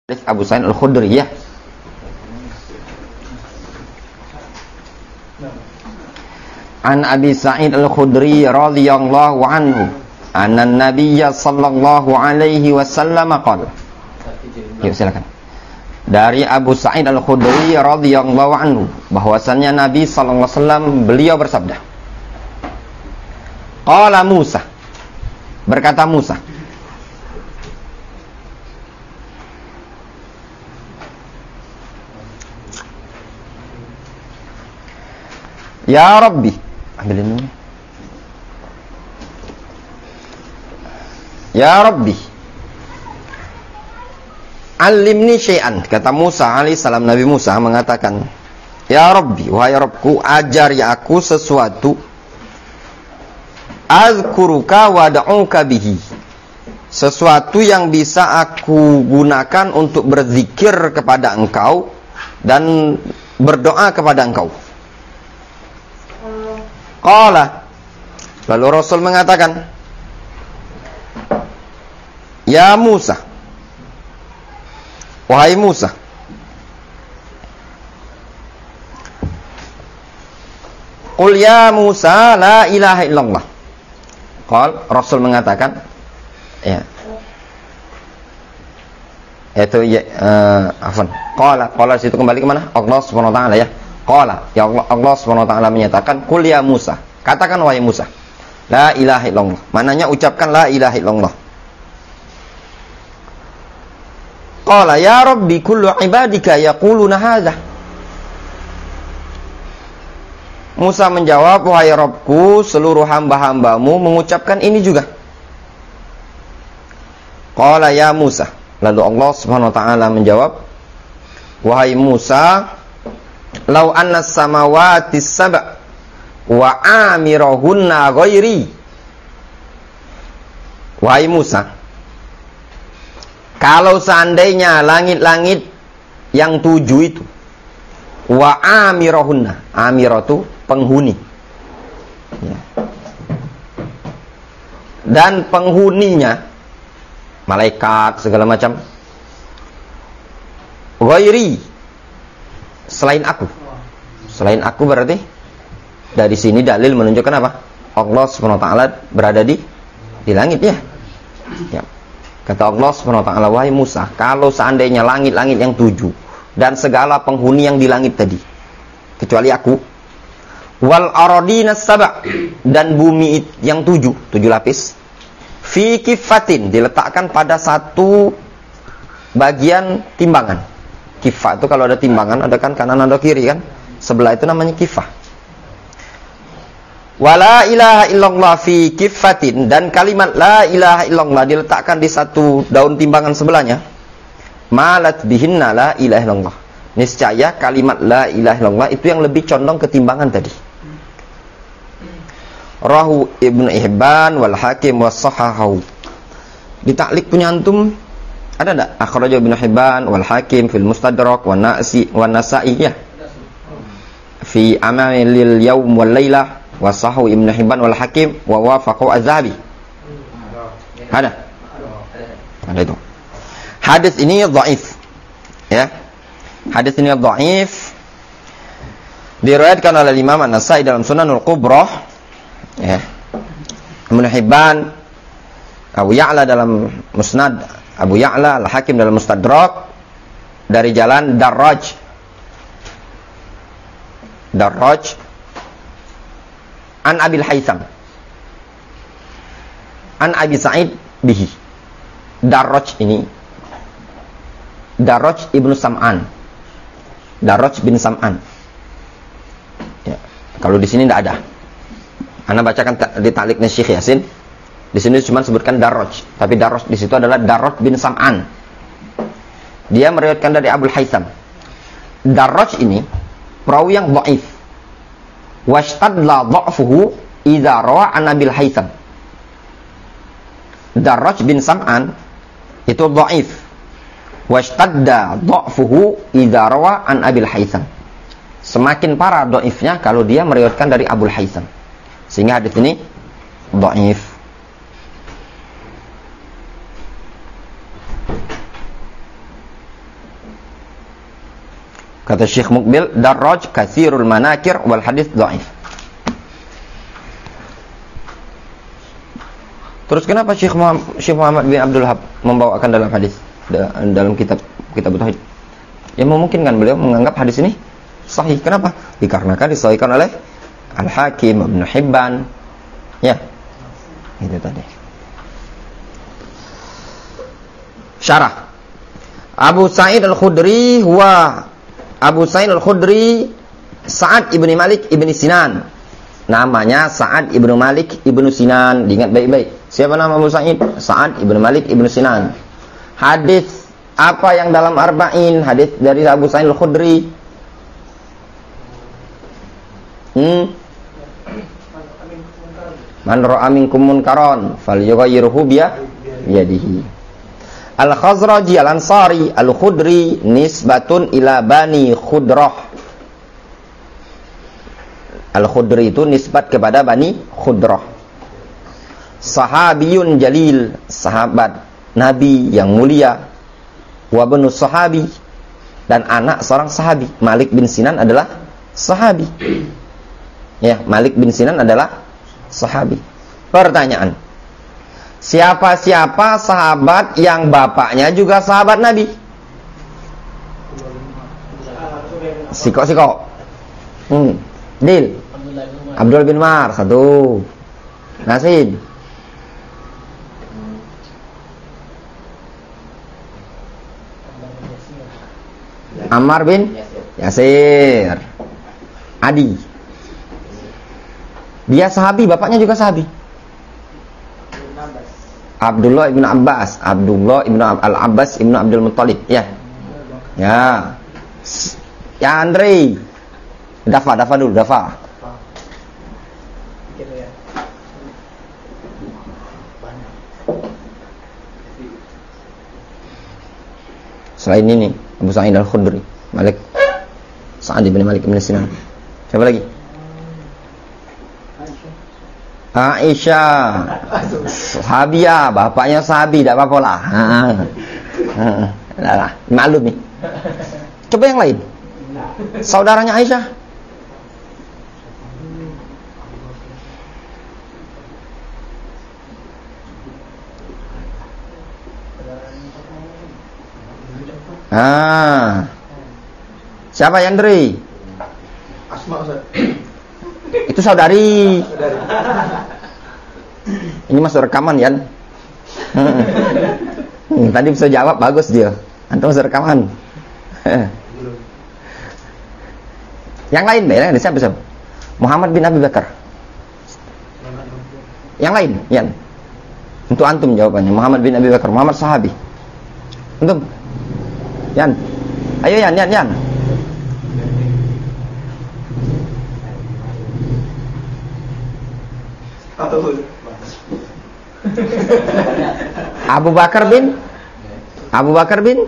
Abu Sa'id Al-Khudri ya. An Abi Sa'id Al-Khudri radhiyallahu anhu anna an-nabiyya sallallahu alaihi wasallam qala. Yuk silakan. Dari Abu Sa'id Al-Khudri radhiyallahu anhu bahwasannya Nabi sallallahu alaihi wasallam beliau bersabda. Qala Musa, berkata Musa, Ya Rabbi, ambilin dulu. Ya Rabbi, alimni syai'an. Kata Musa alaihissalam, Nabi Musa mengatakan, Ya Rabbi, wahai Rabbku, ajari aku sesuatu. Azkuruka wa da'uka bihi. Sesuatu yang bisa aku gunakan untuk berzikir kepada engkau dan berdoa kepada engkau. Qala, lalu Rasul mengatakan, Ya Musa, wahai Musa, Qul ya Musa la ilaha illallah. Rasul mengatakan, ya, yaitu ya, Qala situ kembali ke mana? Allah Subhanahu wa taala ya. Qala, ya Allah Subhanahu wa taala menyatakan, Qul ya Musa, katakan wahai Musa, la ilaha illallah. Maknanya ucapkan la ilaha illallah. Qala ya Rabbi kullu ibadika yaquluna hadza. Musa menjawab, wahai Rabbku, seluruh hamba-hambamu mengucapkan ini juga. Qala ya Musa, lalu Allah Subhanahu wa taala menjawab, wahai Musa, lau anna samawati sab' wa amirahunna ghairi. Wahai Musa, kalau seandainya langit-langit yang 7 itu, wa amirahunna, amiratu penghuni, ya, dan penghuninya malaikat segala macam, ghairi, selain aku berarti dari sini dalil menunjukkan apa? Allah Subhanahu wa taala berada di langit ya. Ya. Kata Allah Subhanahu wa taala, wahai Musa, kalau seandainya langit-langit yang 7 dan segala penghuni yang di langit tadi kecuali aku, wal aradina sab' dan bumi yang 7 lapis, fi kifatin, diletakkan pada satu bagian timbangan. Kifah itu kalau ada timbangan, ada kan kanan ada kiri kan, sebelah itu namanya kifah. Wala ilaha illallah fi kifatin, dan kalimat la ilaha illallah diletakkan di satu daun timbangan sebelahnya, malat bihinna la ilaha illallah. Niscaya kalimat la ilaha illallah itu yang lebih condong ke timbangan tadi. Rahu Ibnu Hibban wal Hakim was sahahu. Di taklik punya antum ada enggak? Akhraj Ibnu Hibban wal Hakim fil Mustadrak wan Nasa'i ya. Fi amalil yaum wal lailah wa sahahu Ibnu Hibban wal Hakim wa wafaqahu Az-Zahabi. Ada itu. Hadis ini dhaif. Ya. Hadis ini dhaif. Diriwayatkan oleh Imam An-Nasa'i dalam Sunanul Kubra. Ya. Ibnu Hibban, Abu Ya'la dalam Musnad Abu Ya'la, Al-Hakim dalam Mustadrak dari jalan Darraj an Abil Haytham an Abi Sa'id bihi. Darraj ini Darraj ibnu Sam'an, Darraj bin Sam'an ya. Kalau di sini tidak ada. Anda bacakan di takliknya Syekh Yasin. Di sini cuma sebutkan Darraj, tapi Darraj di situ adalah Darraj bin Sam'an. Dia meriwayatkan dari Abul Haytham. Darraj ini perawi yang dhaif. Washtadla dha'fuhu idza rawa an Abil Haytham. Darraj bin Sam'an itu dhaif. Washtadda dha'fuhu idza rawa an Abil Haytham. Semakin parah dhaifnya kalau dia meriwayatkan dari Abul Haytham. Sehingga hadis ini dhaif. Kata Syekh Muqbil, darraj katsirul manakir wal hadis dhaif. Terus kenapa Syekh Muhammad bin Abdul Wahab membawakan dalam hadis dalam kitab tauhid? Ya memungkinkan beliau menganggap hadis ini sahih. Kenapa? Dikarenakan disahihkan oleh Al-Hakim, Ibnu Hibban. Ya. Itu tadi. Syarah. Abu Sa'id Al-Khudri Sa'ad ibni Malik ibni Sinan. Namanya Sa'ad ibnu Malik ibnu Sinan. Diingat baik-baik. Siapa nama Abu Sa'id? Sa'ad ibnu Malik ibnu Sinan. Hadis apa yang dalam Arba'in? Hadis dari Abu Sa'id Al-Khudri. Man ra'a minkum munkaran falyughayyirhu biyadihi. Al-Khazraji Al-Ansari Al-Khudri nisbatun ila Bani Khudrah. Al-Khudri itu nisbat kepada Bani Khudrah. Sahabiyun jalil, sahabat Nabi yang mulia. Wa banu sahabi, dan anak seorang sahabi. Malik bin Sinan adalah sahabi. Ya, Malik bin Sinan adalah sahabi. Pertanyaan, siapa-siapa sahabat yang bapaknya juga sahabat Nabi? Siko. Dil. Abdul bin Umar, satu. Nasid. Ammar bin Yasir. Adi. Dia sahabi, bapaknya juga sahabi. Abdullah ibn Abbas, Abdullah ibn Al-Abbas ibn Abdul Muttalib. Ya. Ya. Ya Andre. Dafa dulu. Selain ini Abu Sa'id Al-Khudri, Malik Sa'ad bin Malik bin Sinan. Siapa lagi? Aisyah. Sahabiyah, bapaknya sahabi, tidak apa-apa lah. Lah, maklum nih. Coba yang lain. Saudaranya Aisyah. Siapa Yandri? Asma Ustaz. Itu saudari. Ini masuk rekaman Yan. Tadi bisa jawab, bagus dia. Antum masuk rekaman. Yang lain deh, siapa? Muhammad bin Abi Bakar. Yang lain, Yan. Untuk antum jawabannya. Muhammad bin Abi Bakar, Muhammad sahabi. Antum? Yan. Ayo Yan. Abu Bakar bin Abu Bakar bin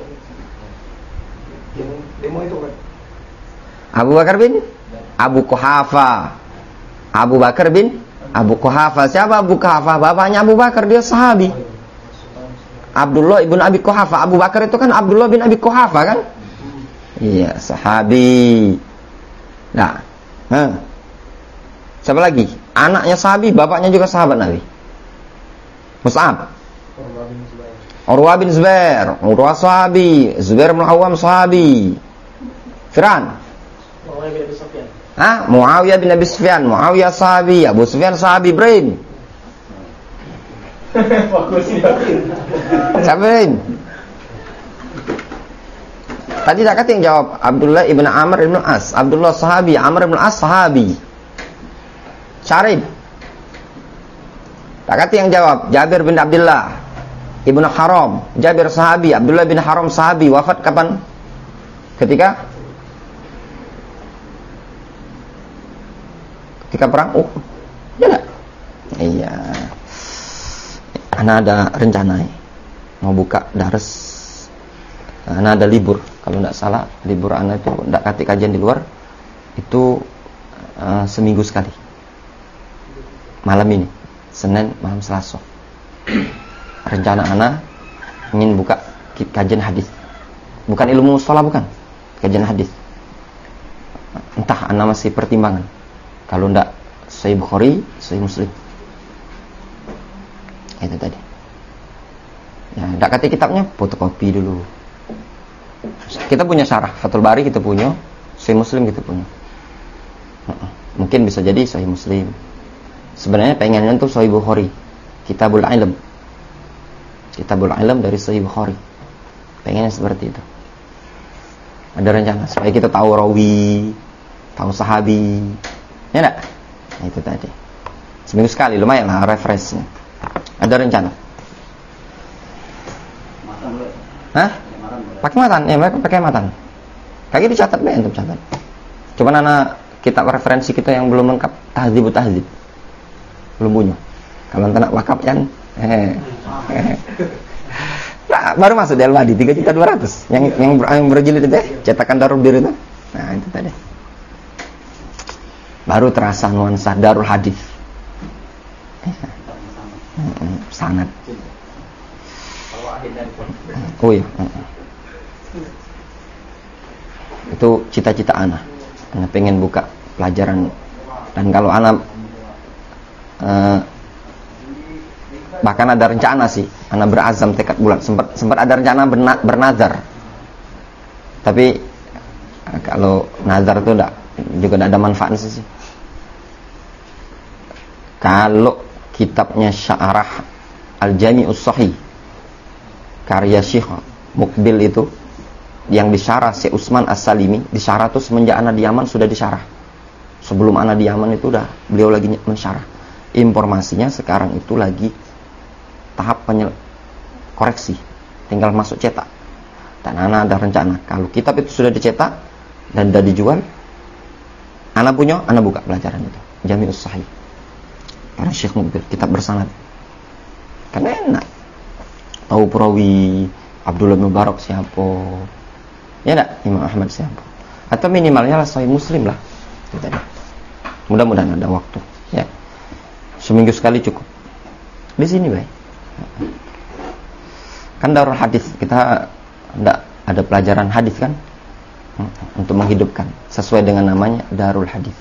Abu Quhafa. Abu Bakar bin Abu Quhafa. Siapa Abu Quhafa? Bapaknya Abu Bakar, dia sahabi. Abdullah ibn Abi Quhafa. Abu Bakar itu kan Abdullah bin Abi Quhafa kan? Iya, sahabi. Nah, siapa lagi? Anaknya sahabi, bapaknya juga sahabat Nabi. Mus'ab. Urwah bin Zubair. Urwah sahabi. Zubair bin Awam sahabi. Firan. Muawiyah bin Abi Sufyan. Muawiyah sahabi. Abu Sufyan sahabi. Ibrahim. Siapa Ibrahim? Tadi tak kata yang jawab Abdullah ibn Amr ibn As. Abdullah sahabi. Amr ibn As sahabi. Syarif. Tak kata yang jawab Jabir bin Abdullah Ibnu Haram. Jabir sahabi. Abdullah bin Haram sahabi. Wafat kapan? Ketika perang Uhud. Ya tak? Iya. Ana ada rencana mau buka dars. Ana ada libur. Kalau tidak salah libur ana itu tidak kati kajian di luar itu seminggu sekali. Malam ini, Senin malam Selasa. Rencana ana ingin buka kajian hadis. Bukan ilmu mustalah, bukan. Kajian hadis. Entah, ana masih pertimbangan. Kalau ndak Sahih Bukhari, Sahih Muslim. Itu tadi. Ya, ndak kata kitabnya fotokopi dulu. Kita punya syarah Fathul Bari, kita punya Sahih Muslim, kita punya. Mungkin bisa jadi Sahih Muslim. Sebenarnya pengennya tuh Sahih Bukhari, Kitabul Ilm. Kitabul Ilm dari Sahih Bukhari. Pengennya seperti itu. Ada rencana supaya kita tahu rawi, tahu sahabi. Ya enggak? Nah, itu tadi. Seminggu sekali lumayan lah refreshnya. Ada rencana. Matan boleh. Hah? Pakai matan, ya pakai matan. Kaki dicatat deh, untuk catat. Cuman anak kitab referensi kita yang belum lengkap, Tahdzibut Tahdzib. Belum punya. Kalau nak wakaf kan, nah, baru masuk di Al-Wadi 3.200.000. Yang berjilid itu cetakan Darul Bir itu. Nah, itu tadi. Baru terasa nuansa Darul Hadis. Sangat. Oh iya. Itu cita-cita anak pengen buka pelajaran. Dan kalau anak bahkan ada rencana sih, anak berazam tekad bulat, sempat ada rencana bernazar. Tapi kalau nazar itu juga tidak ada manfaatnya sih. Kalau kitabnya Syarah Al-Jami'us Shahih karya Syekh Mukbil itu, yang disyarah Syekh Utsman As-Salimi, disyarah tuh semenjak anak di Yaman sudah disyarah. Sebelum anak di Yaman itu udah beliau lagi mensyarah. Informasinya sekarang itu lagi tahap koreksi, tinggal masuk cetak. Dan anak ada rencana kalau kitab itu sudah dicetak dan sudah dijual, anak punya, anak buka pelajaran itu Jami'us Shahih karena Syekh Mukbil, kitab bersanad. Karena enak tahu perawi Abdullah bin Mubarak siapa, ya enggak, Imam Ahmad siapa, atau minimalnya lah Sahih Muslim lah. Mudah-mudahan ada waktu ya, seminggu sekali cukup di sini baik. Kan Darul Hadis kita enggak ada pelajaran hadis kan, untuk menghidupkan sesuai dengan namanya Darul Hadis.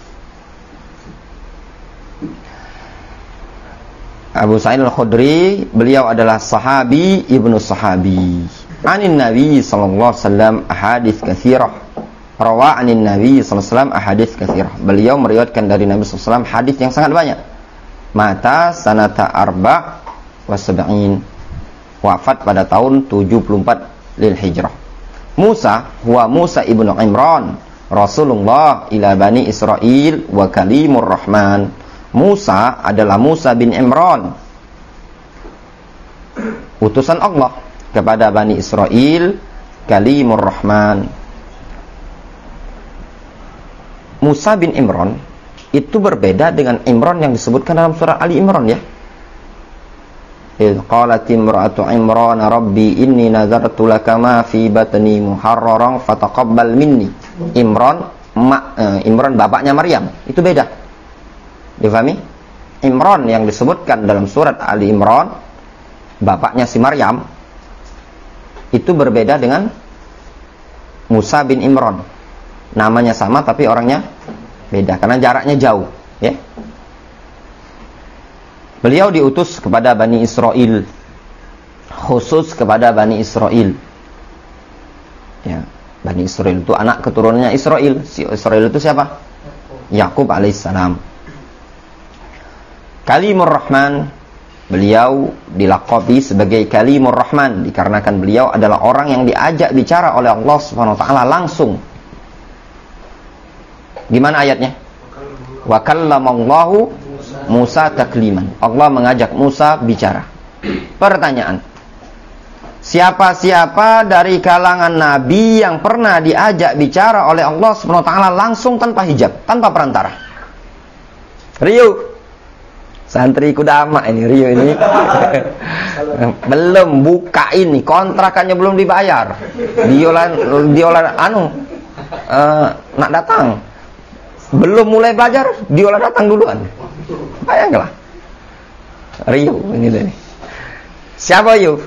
Abu Sa'id Al-Khudri, beliau adalah sahabi ibnu sahabi. Anin Nabi sallallahu alaihi wasallam ahadits katsirah. Rawa anin Nabi sallallahu alaihi wasallam ahadits katsirah. Beliau meriwayatkan dari Nabi sallallahu alaihi wasallam hadis yang sangat banyak. Mata sanata arba' wa sab'in. Wafat pada tahun 74 lil hijrah. Musa huwa Musa ibnu Imran, Rasulullah ila Bani Israil wa kalimur Rahman. Musa adalah Musa bin Imran, utusan Allah kepada Bani Israel, kalimur Rahman. Musa bin Imran itu berbeda dengan Imran yang disebutkan dalam surah Ali Imran ya. Qalat imra'atu Imran rabbi inni nazartu laka ma fi batni muharraran fataqabbal minni. Imran bapaknya Maryam, itu beda. Difahami? Imran yang disebutkan dalam surat Ali Imran, bapaknya si Maryam, itu berbeda dengan Musa bin Imran. Namanya sama tapi orangnya beda karena jaraknya jauh, ya. Beliau diutus kepada Bani Israel, khusus kepada Bani Israel. Ya, Bani Israel itu anak keturunannya Israel. Si Israel itu siapa? Yakub alaihissalam. Kalimur Rahman, beliau dilaqabi sebagai Kalimur Rahman dikarenakan beliau adalah orang yang diajak bicara oleh Allah Subhanahu wa taala langsung. Gimana ayatnya? Wa kallamallahu Musa takliman. Allah mengajak Musa bicara. Pertanyaan. Siapa-siapa dari kalangan nabi yang pernah diajak bicara oleh Allah Subhanahu wa taala langsung tanpa hijab, tanpa perantara? Rio. Santri Kudama ini, Rio ini. Belum buka ini, kontrakannya belum dibayar. Diolah nak datang. Belum mulai belajar, diolah datang duluan. Bayanglah. Rio ini deh. Siapa Rio?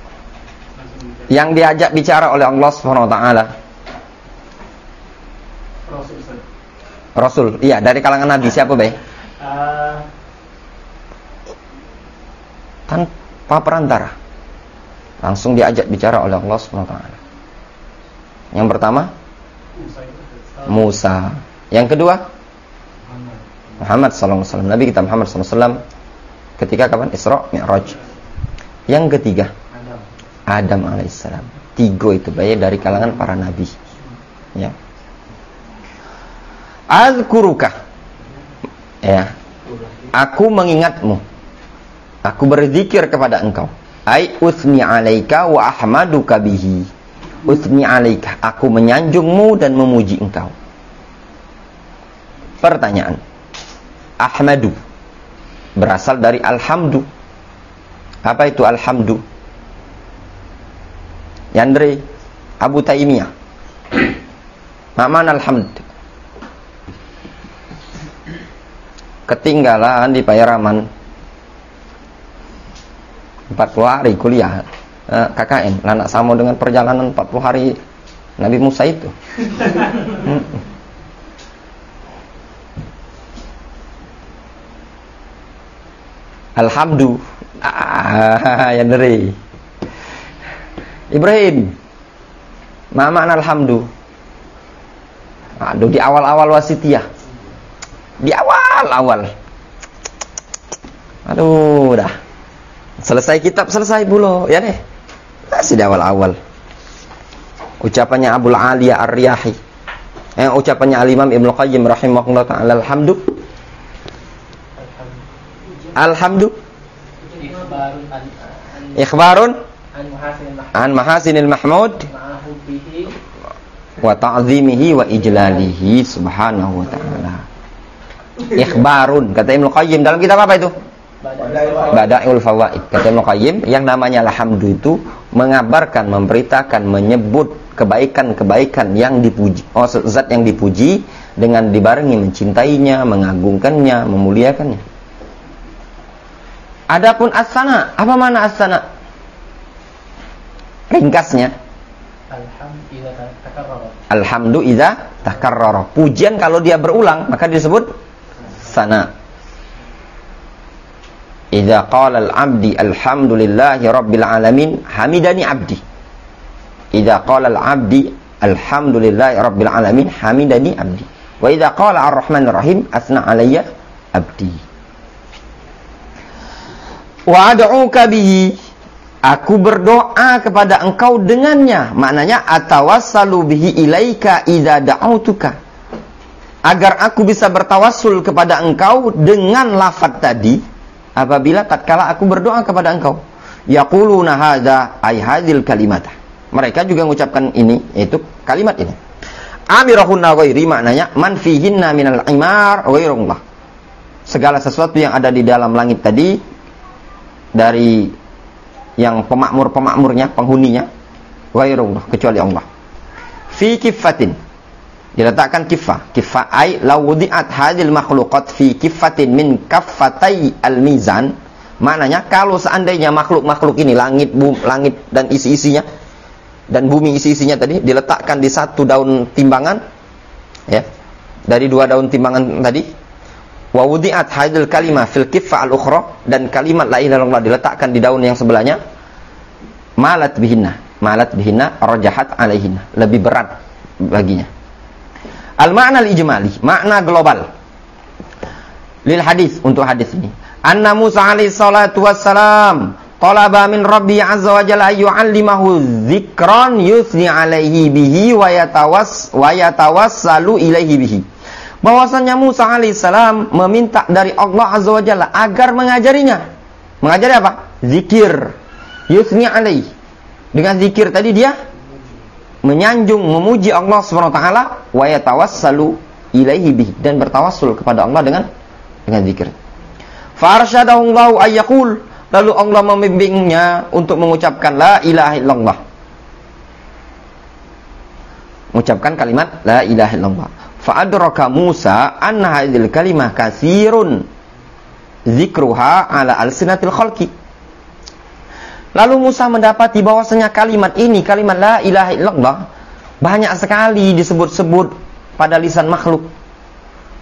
Yang diajak bicara oleh Allah Subhanahu wa taala. Rasul. Iya, dari kalangan nabi siapa, Bay? Tanpa perantara. Langsung diajak bicara oleh Allah Subhanahu wa taala. Yang pertama Musa. Yang kedua Muhammad sallallahu alaihi wasallam. Nabi kita Muhammad sallallahu alaihi wasallam ketika kapan? Isra Mi'raj. Yang ketiga Adam alaihissalam. 3 itu Bay dari kalangan para nabi. Ya. Azkuruka. Ya. Aku mengingatmu. Aku berzikir kepada engkau. Ai usni alaika wa ahmaduka bihi. Usni alaika, aku menyanjungmu dan memuji engkau. Pertanyaan. Ahmadu berasal dari alhamdu. Apa itu alhamdu? Yandre Abu Taimiyah. Ma'man alhamd. Ketinggalan di Payaraman 40 hari kuliah KKN. Lah nak sama dengan perjalanan 40 hari Nabi Musa itu. Alhamdu. Yandre Ibrahim. Ma makna alhamdu? Aduh, di awal-awal wasitiyah. Di awal-awal. Aduh, dah. Selesai kitab, selesai pula. Ya deh. Masih di awal-awal. Ucapannya Abul Aliyah Ar-Riyahi. Ucapannya Al-Imam Ibnu Qayyim rahimahullah ta'ala. Alhamdu. Alhamdu. Ikhbarun an mahasinil mahmud wa ta'zimihi wa ijlalihi subhanahu wa ta'ala. Ikhbarun, kata Ibnu Qayyim dalam kitab apa itu? Bada'iul Fawaid. Kata Ibnu Qayyim, yang namanya alhamdu itu mengabarkan, memberitakan, menyebut kebaikan-kebaikan yang dipuji, zat yang dipuji dengan dibarengi mencintainya, mengagungkannya, memuliakannya. Adapun as-sana, apa makna as-sana? Ringkasnya alhamdu idza takarrara. Pujian kalau dia berulang maka disebut sana. Idza qala al-'abdi alhamdulillahi rabbil alamin hamidani 'abdi. Idza qala al-'abdi alhamdulillahi rabbil alamin hamidani 'abdi. Wa idza qala ar-rahmanir rahim asna 'alayya 'abdi. Wa ad'uka bihi, aku berdoa kepada engkau dengannya. Maknanya atawassalu bihi ilaika idza da'autuka, agar aku bisa bertawassul kepada engkau dengan lafaz tadi apabila tatkala aku berdoa kepada engkau. Yaquluna hadza ay hadhil kalimat, mereka juga mengucapkan ini, yaitu kalimat ini. Amirahunna ghairi, maknanya man fihinna minal imar ghairullah, segala sesuatu yang ada di dalam langit tadi dari yang pemakmur-pemakmurnya, penghuninya, ghairullah, kecuali Allah. Fi kiffatin, diletakkan kiffah. Kiffah ay lawudi'at hadil makhluqat fi kiffatin min kaffatai al-mizan. Maknanya kalau seandainya makhluk-makhluk ini, langit dan isi-isinya, dan bumi isi-isinya tadi diletakkan di satu daun timbangan, ya, dari 2 daun timbangan tadi. Wa wudi'at hadil kalimah fil kiffah al-ukhra, dan kalimat la ilaha illallah diletakkan di daun yang sebelahnya. Malat bihinna rajahat alaihinna, lebih berat baginya. Al-ma'na al-ijmali, makna global lil hadis, untuk hadis ini. Anna Musa alaihi salatu wassalam talaba min Rabbi azza wa jalla yu'allimahu dzikran yusni alaihi bihi wa yatawassalu ilaihi bihi. Bahwasanya Musa alaihissalam meminta dari Allah azza wa jalla agar mengajarinya. Mengajari apa? Zikir. Yusni alaihi. Dengan zikir tadi dia menyanjung, memuji Allah Subhanahu wa taala, wa yatawassalu ilaihi bihi, dan bertawassul kepada Allah dengan zikir. Fa arsyadahu Allah ayyaqul, lalu Allah membimbingnya untuk mengucapkan la ilaha illallah. Mengucapkan kalimat la ilaha illallah. Fa'adraka Musa anna hadhil kalimah katsirun zikruha ala alsinatil khalqi. Lalu Musa mendapati bahwasanya kalimat ini, kalimat la ilaha illallah, banyak sekali disebut-sebut pada lisan makhluk.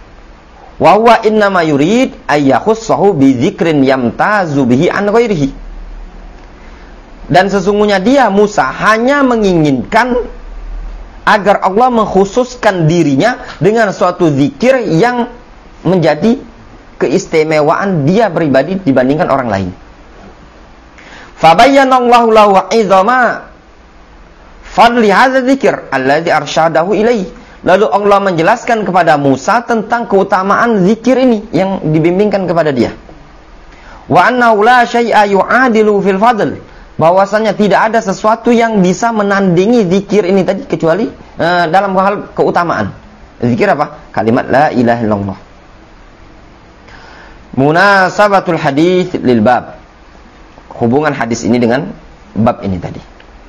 Wa huwa innama yurid ayyakhussahu bi dzikrin yamtazu bihi an ghairihi. Dan sesungguhnya dia Musa hanya menginginkan agar Allah mengkhususkan dirinya dengan suatu zikir yang menjadi keistimewaan dia pribadi dibandingkan orang lain. Fabayyanallahu lahu 'izama fadli hadza dzikr alladzi arsyadahu ilaihi. Lalu Allah menjelaskan kepada Musa tentang keutamaan zikir ini yang dibimbingkan kepada dia. Wa annahu la syai'a yu'adilu fil fadl. Bahwasanya tidak ada sesuatu yang bisa menandingi zikir ini tadi kecuali dalam hal keutamaan. Zikir apa? Kalimat la ilaha illallah. Munasabatul hadis lil bab. Hubungan hadis ini dengan bab ini tadi.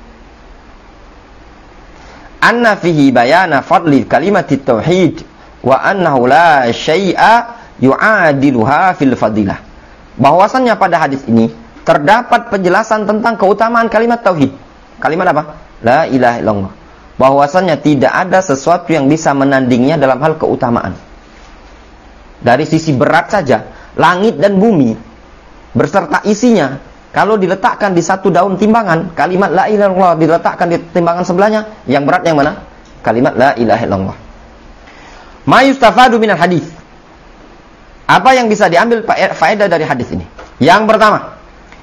Anna fihi bayana fadli kalimatit tauhid wa annahu la syai'a yu'adiluha fil fadilah. Bahwasannya pada hadis ini terdapat penjelasan tentang keutamaan kalimat tauhid. Kalimat apa? La ilaha illallah. Bahwasannya tidak ada sesuatu yang bisa menandingnya dalam hal keutamaan. Dari sisi berat saja, langit dan bumi berserta isinya, kalau diletakkan di satu daun timbangan, kalimat la ilaha illallah diletakkan di timbangan sebelahnya, yang berat yang mana? Kalimat la ilaha illallah. Ma yustafadu minal hadis. Apa yang bisa diambil faedah dari hadis ini? Yang pertama,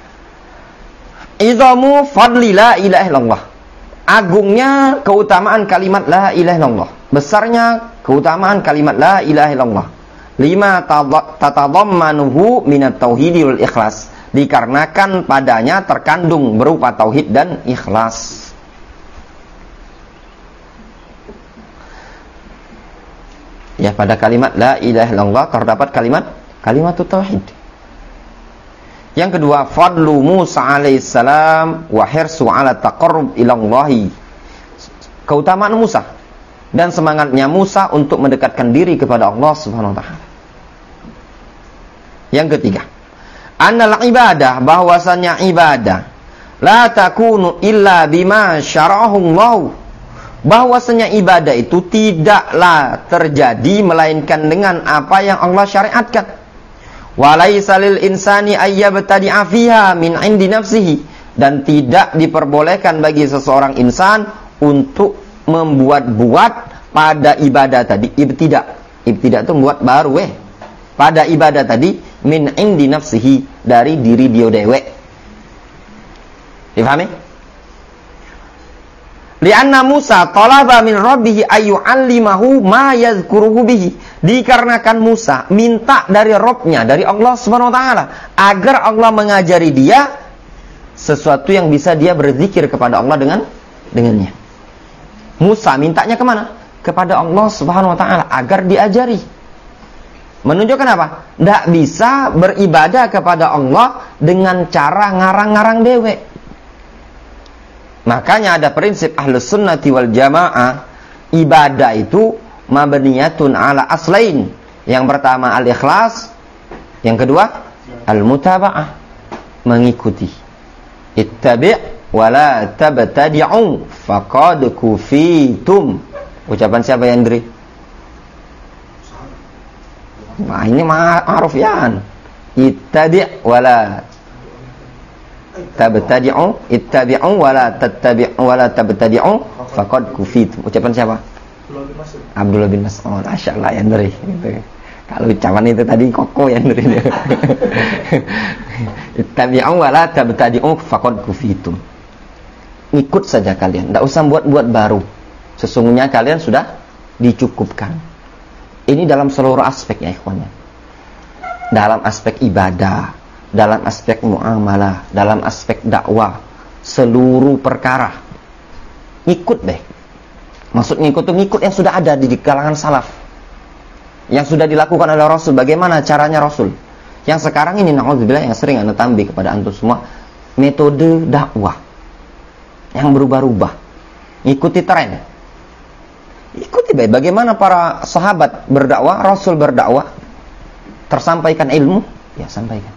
izamu fadli la ilaha illallah. Agungnya keutamaan kalimat la ilaha illallah. Besarnya keutamaan kalimat la ilaha illallah. Lima tatadammanuhu minat tauhidi wal ikhlas. Dikarenakan padanya terkandung berupa tauhid dan ikhlas. Ya, pada kalimat la ilaha illallah terdapat kalimat tauhid. Yang kedua, fadlu Musa alaihissalam wa hirsu ala taqarrub ilallahi. Keutamaan Musa dan semangatnya Musa untuk mendekatkan diri kepada Allah Subhanahu wa taala. Yang ketiga, annal ibadah, bahwasannya ibadah la takunu illa bima syara'ahu Allah. Bahwasanya ibadah itu tidaklah terjadi melainkan dengan apa yang Allah syariatkan. Walaisa lil insani ayyabtadi'a fiha min 'indi nafsihi, dan tidak diperbolehkan bagi seseorang insan untuk membuat-buat pada ibadah tadi. Ibtida itu membuat baru pada ibadah tadi min 'indi nafsihi, dari diri dia dewe. Dipahami? Lianna Musa talaba min rabbih ayyu'allimahu ma yadhkuruhu bihi. Dikarenakan Musa minta dari Rabb-nya, dari Allah Subhanahu wa taala, agar Allah mengajari dia sesuatu yang bisa dia berzikir kepada Allah dengannya. Musa mintanya kemana? Kepada Allah Subhanahu wa taala agar diajari. Menunjukkan apa? Tidak bisa beribadah kepada Allah dengan cara ngarang-ngarang dewe. Makanya ada prinsip Ahlus Sunnati wal Jamaah, ibadah itu mabniyatun ala aslain. Yang pertama al-ikhlas, yang kedua al-mutaba'ah, mengikuti. Ittabi' wa la tabtadi'u faqad kufitum. Ucapan siapa ya, Andri? Nah, ini ma'ruf ya. Ittabi' wa la tabtadi'u, ittabi'u wa la tattabi'u wa la tabtadi'u faqad kufitum. Ucapan siapa? Abdullah bin Mas'ud. Masyaallah ya, Andri. Gitu. Kalau ucapan itu tadi koko ya, Andri. Ittabi'u wa la tabtadi'u faqad kufitum. Ikut saja kalian, tidak usah buat-buat baru. Sesungguhnya kalian sudah dicukupkan. Ini dalam seluruh aspek ya, ikhwannya. Dalam aspek ibadah, dalam aspek muamalah, dalam aspek dakwah, seluruh perkara. Ikut deh. Maksud ngikut itu ngikut yang sudah ada di kalangan salaf, yang sudah dilakukan oleh Rasul. Bagaimana caranya Rasul? Yang sekarang ini na'udzubillah yang sering anda tambih kepada antum semua, metode dakwah yang berubah-ubah, ikuti tren. Ikuti baik bagaimana para sahabat berdakwah, Rasul berdakwah, tersampaikan ilmu, ya sampaikan.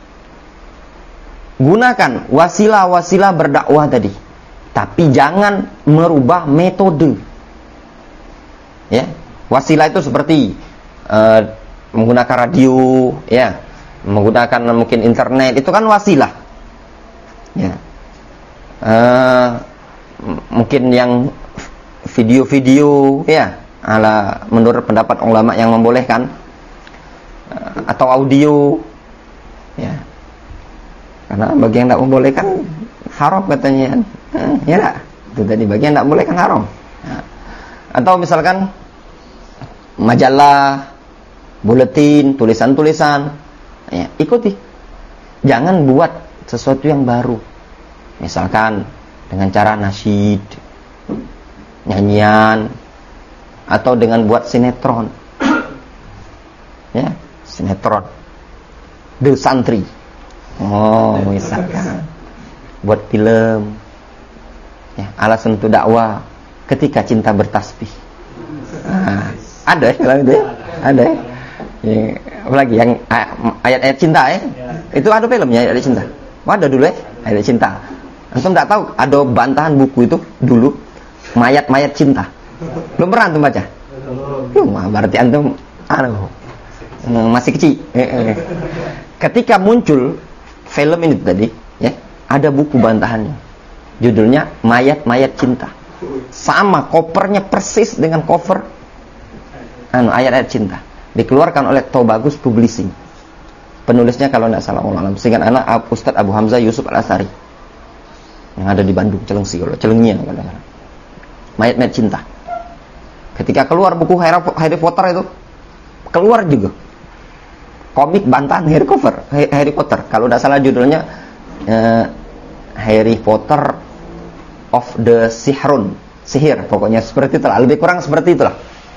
Gunakan wasilah-wasilah berdakwah tadi, tapi jangan merubah metode. Ya, wasilah itu seperti menggunakan radio, ya, menggunakan mungkin internet, itu kan wasilah. Ya. Mungkin yang video-video, ya, menurut pendapat ulama yang membolehkan, atau audio, ya. Karena bagi yang tidak membolehkan haram katanya, ya tak? Itu tadi bagi yang tidak membolehkan haram. Ya. Atau misalkan majalah, buletin, tulisan-tulisan, ya, ikuti. Jangan buat sesuatu yang baru. Misalkan dengan cara nasyid, nyanyian, atau dengan buat sinetron, ya, sinetron, The Santri, misalkan buat film, ya, alasan untuk dakwah, ketika cinta bertasbih. Ada kalau itu, ada. Ya, apalagi yang ayat-ayat cinta, ya. Itu ada filmnya ayat cinta. Ada dulu, ayat cinta. Antum tidak tahu ada bantahan buku itu dulu, mayat-mayat cinta. Belum pernah antum baca? Berarti antum masih kecil. Ketika muncul film ini tadi, ya, ada buku bantahannya. Judulnya Mayat-mayat Cinta. Sama covernya persis dengan cover ayat-ayat cinta. Dikeluarkan oleh Tobagus Publishing. Penulisnya kalau tidak salah seingat anak Ustadz Abu Hamzah Yusuf Al-Asari, yang ada di Bandung, Celengsi, kalau Celengnya kadang-kadang. Mayat-mayat cinta. Ketika keluar buku Harry Potter itu, keluar juga komik bantahan Harry Potter. Kalau tidak salah judulnya Harry Potter of the Sihir, pokoknya seperti itulah. Lebih kurang seperti itulah.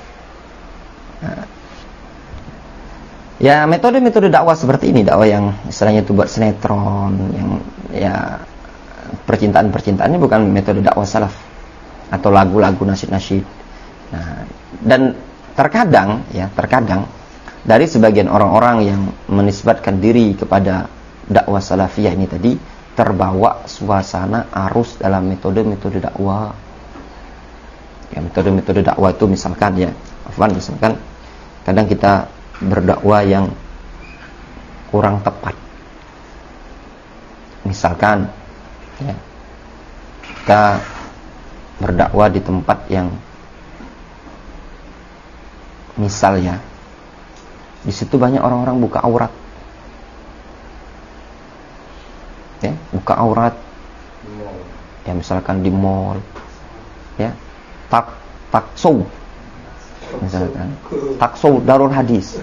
Ya, metode-metode dakwah seperti ini, dakwah yang istilahnya itu buat sinetron, yang ya percintaan-percintaan, ini bukan metode dakwah salaf atau lagu-lagu nasyid-nasyid. Nah, dan terkadang dari sebagian orang-orang yang menisbatkan diri kepada dakwah salafiyah ini tadi, terbawa suasana arus dalam metode-metode dakwah. Ya, metode-metode dakwah itu misalkan kadang kita berdakwah yang kurang tepat. Misalkan, ya, kita berdakwah di tempat yang misalnya di situ banyak orang-orang buka aurat, ya, buka aurat, ya, misalkan di mall, ya, takso, misalkan takso Darul Hadis,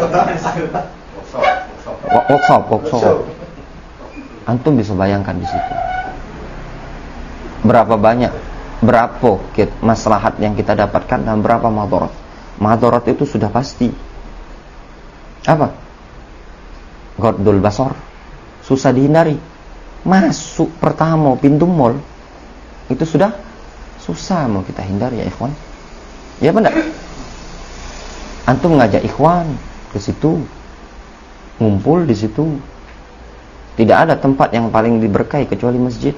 workshop. Antum bisa bayangkan di situ berapa maslahat yang kita dapatkan dan berapa madarat. Madarat itu sudah pasti. Apa? Gordul basor, susah dihindari. Masuk pertama pintu mall itu sudah susah mau kita hindari, ya ikhwan. Ya benar. Antum ngajak ikhwan ke situ, ngumpul di situ. Tidak ada tempat yang paling diberkahi kecuali masjid.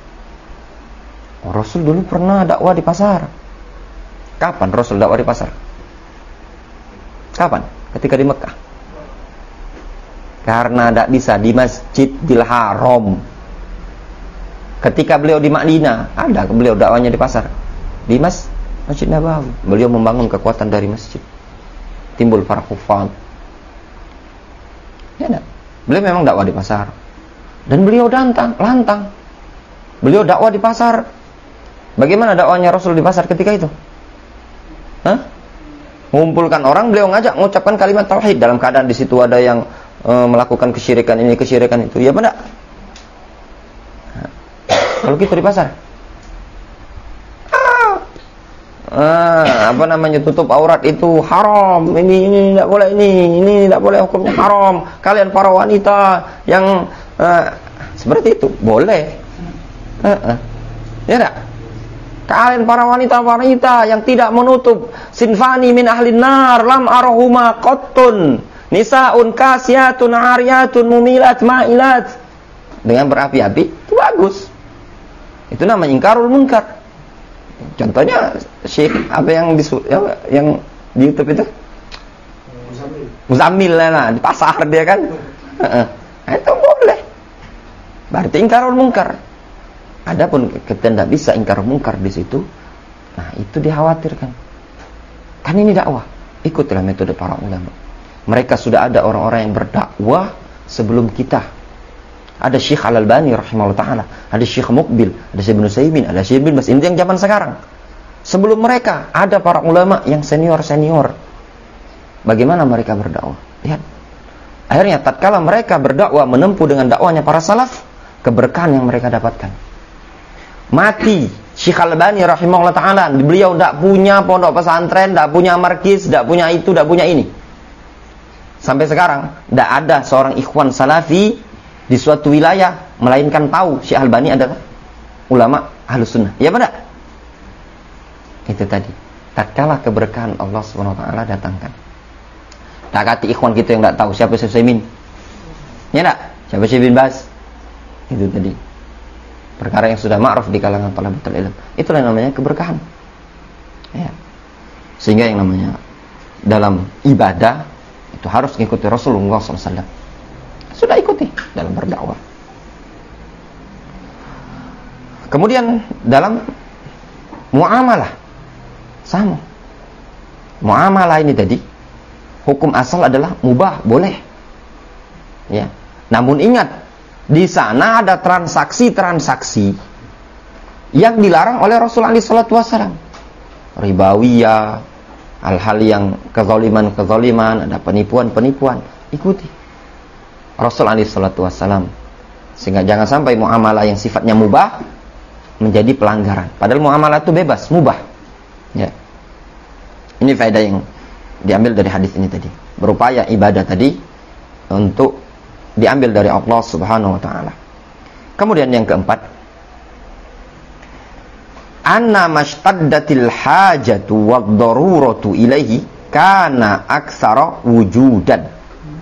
Rasul dulu pernah dakwah di pasar. Kapan Rasul dakwah di pasar? Kapan? Ketika di Mekah. Karena tidak bisa di Masjidil Haram. Ketika beliau di Madinah, ada beliau dakwahnya di pasar. Di Masjid Nabawi, beliau membangun kekuatan dari masjid. Timbul para hufaz. Ya enggak? Beliau memang dakwah di pasar. Dan beliau lantang. Beliau dakwah di pasar. Bagaimana dakwahnya Rasul di pasar ketika itu? Mengumpulkan orang, beliau ngajak mengucapkan kalimat tauhid dalam keadaan di situ ada yang melakukan kesyirikan ini, kesyirikan itu. Ya benar. Kalau kita di pasar, tutup aurat itu haram. Ini tidak boleh, ini tidak boleh, hukumnya haram. Kalian para wanita yang seperti itu boleh. Ya enggak? Kalian para wanita yang tidak menutup, sinfani min ahlin nar lam arahuma qattun, nisaun kasiyatun ariyatun mumilat ma'ilat. Dengan berapi-api itu bagus. Itu namanya ingkarul munkar. Contohnya Syekh apa yang di YouTube itu? Muzammil lah, di pasar dia kan. Itu boleh. Berarti ingkarul munkar. Adapun kita tidak bisa ingkar munkar di situ, nah itu dikhawatirkan. Kan ini dakwah. Ikutilah metode para ulama. Mereka sudah ada orang-orang yang berdakwah sebelum kita. Ada Syekh Al-Albani rahimahullah ta'ala, ada Syekh Muqbil, ada Syekh Ibn Utsaimin, ada Syekh Ibn Baz. Ini yang zaman sekarang. Sebelum mereka ada para ulama yang senior-senior. Bagaimana mereka berdakwah? Lihat. Akhirnya tatkala mereka berdakwah menempuh dengan dakwahnya para salaf, keberkahan yang mereka dapatkan. Mati Syekh Al-Albani rahimahullah ta'ala, beliau tidak punya pondok pesantren, tidak punya markis, tidak punya itu, tidak punya ini. Sampai sekarang tidak ada seorang ikhwan salafi di suatu wilayah melainkan tahu Syekh Al-Albani adalah ulama Ahlus Sunnah. Ya benar? Itu tadi. Tatkala keberkahan Allah Subhanahu wa taala datangkan. Tak kata ikhwan kita yang tidak tahu siapa Syekh Utsaimin. Ya enggak? Siapa Syekh Ibn Baz? Itu tadi. Perkara yang sudah ma'ruf di kalangan thalabatul ilm. Itulah yang namanya keberkahan. Ya. Sehingga yang namanya dalam ibadah itu harus mengikuti Rasulullah SAW. Sudah ikuti dalam berdakwah. Kemudian dalam muamalah sama. Muamalah ini tadi hukum asal adalah mubah, boleh. Ya. Namun ingat, di sana ada transaksi-transaksi yang dilarang oleh Rasulullah SAW. Ribawiyah, hal-hal yang kezaliman-kezaliman, ada penipuan-penipuan. Ikuti Rasulullah SAW. Sehingga jangan sampai muamalah yang sifatnya mubah menjadi pelanggaran. Padahal muamalah itu bebas, mubah. Ya. Ini faedah yang diambil dari hadis ini tadi. Berupaya ibadah tadi untuk diambil dari Allah Subhanahu wa taala. Kemudian yang keempat, anna mashtaddatil hajatu wad-daruratu ilaihi kana aktsara wujudan.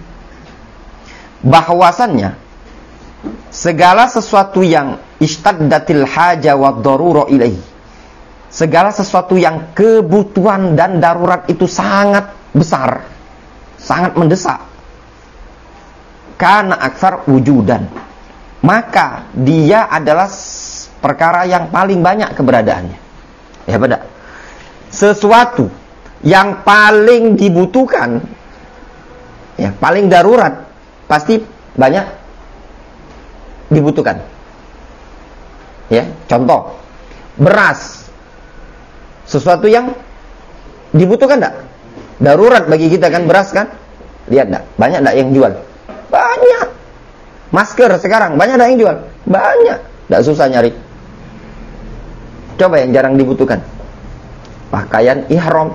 Bahwasannya segala sesuatu yang ishtaddatil haja wad-darura ilaihi, segala sesuatu yang kebutuhan dan darurat itu sangat besar, sangat mendesak, karena aktsar wujudan, maka dia adalah perkara yang paling banyak keberadaannya. Ya benar. Sesuatu yang paling dibutuhkan, ya paling darurat, pasti banyak dibutuhkan. Ya, contoh beras, sesuatu yang dibutuhkan enggak? Darurat bagi kita kan beras kan? Lihat enggak? Banyak enggak yang jual? Banyak. Masker sekarang banyak ada yang jual. Banyak. Tidak susah nyari. Coba yang jarang dibutuhkan. Pakaian ihram.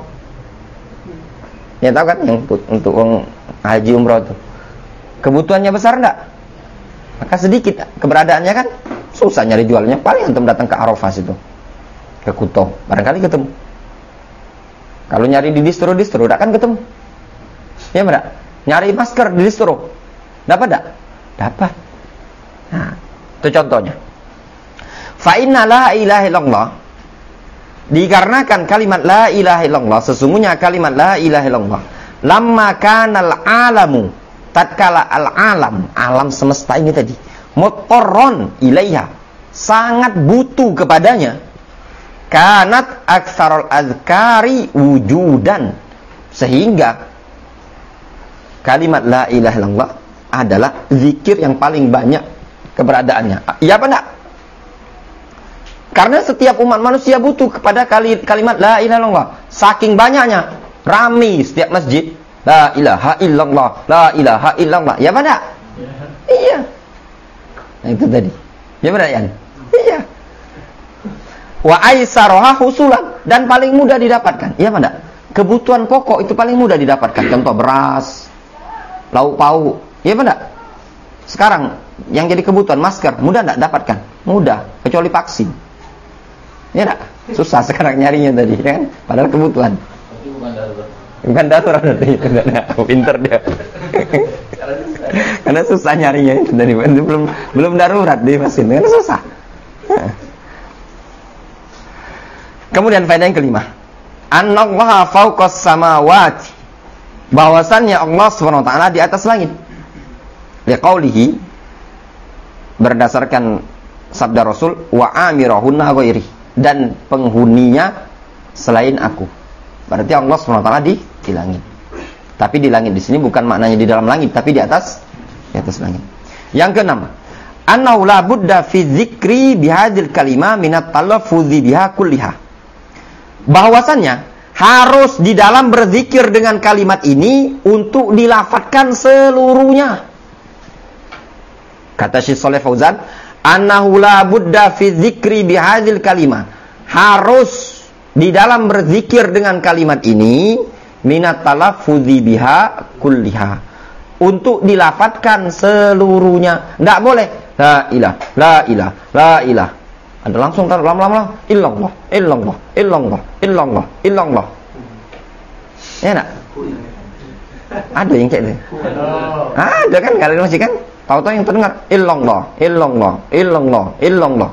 Ya tahu kan yang untuk haji umroh itu. Kebutuhannya besar enggak? Maka sedikit keberadaannya kan susah nyari jualnya. Paling antum datang ke Arafah situ. Ke Kuto. Barangkali ketemu. Kalau nyari di distro enggak kan ketemu. Ya benar. Nyari masker di distro dapat tak? Dapat. Nah, itu contohnya. Fa inna la ilaha illallah, dikarenakan kalimat la ilaha illallah, sesungguhnya kalimat la ilaha illallah, lamma kanal alamu, tatkala al-alam, alam semesta ini tadi, mutarron ilaiha, sangat butuh kepadanya, kanat aktsarul azkari wujudan, sehingga kalimat la ilaha illallah adalah zikir yang paling banyak keberadaannya. Iya apa enggak? Karena setiap umat manusia butuh kepada kalimat la ilaha illallah. Saking banyaknya, rami setiap masjid, la ilaha illallah, la ilaha illallah. Ya apa enggak? Iya. Nah, itu tadi. Ya benar ya? Iya. Wa aisaroha husulan, dan paling mudah didapatkan. Iya apa enggak? Kebutuhan pokok itu paling mudah didapatkan. Contoh beras, lauk pauk. Iya benar? Sekarang yang jadi kebutuhan masker mudah enggak dapatkan? Mudah, kecuali vaksin. Ya enggak? Susah sekarang nyarinya tadi, kan? Padahal kebutuhan. Tapi bukan darurat berarti. Pinter dia. Karena susah nyarinya itu tadi. Belum darurat di vaksin, karena susah. Kemudian faedah yang kelima, annallaha fawqas samawati bahwasannya Allah SWT di atas langit. Liqaulihi, berdasarkan sabda Rasul, wa amirahunna ghairi, dan penghuninya selain aku. Berarti Allah SWT di langit. Tapi di langit di sini bukan maknanya di dalam langit, tapi di atas langit. Yang keenam, annahu la budda fi dzikri bihadzal kalimah minat talaffuzi biha kulliha. Bahwasannya harus di dalam berzikir dengan kalimat ini untuk dilafadzkan seluruhnya. Kata Syekh Shalih Fauzan, annahu la budda fi dzikri bihadzal kalimah. Harus di dalam berzikir dengan kalimat ini minat talaffuzi biha kulliha, untuk dilafadzkan seluruhnya. Tidak boleh la ilah, la ilah, la ilah. Ada langsung taruh lama-lama illallah, illallah, illallah, illallah, illallah. Ya enggak? Ada yang kayak gitu. Ada kan, kalian masih kan? Tahu-tahu yang terdengar illallah, illallah, illallah, illallah.